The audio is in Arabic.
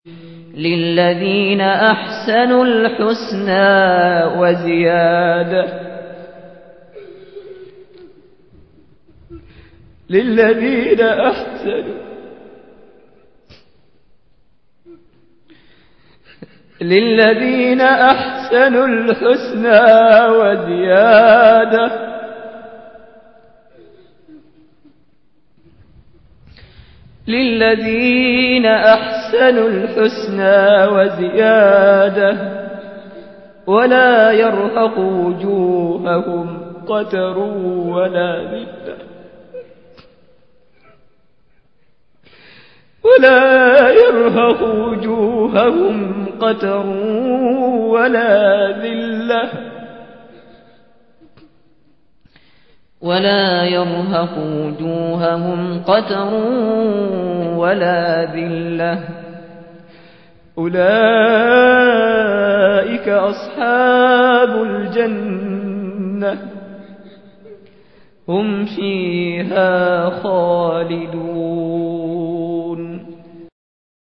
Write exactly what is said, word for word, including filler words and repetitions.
للذين أحسنوا الحسنى وزيادة للذين أحسنوا للذين أحسنوا الحسنى وزيادة للذين أحسنوا الحسنى وزيادة ولا يرهق وجوههم قتر ولا ذلة ولا يرهق وجوههم قتر ولا ذلة ولا يرهق وجوههم قتر ولا ذلة أولئك أصحاب الجنة هم فيها خالدون.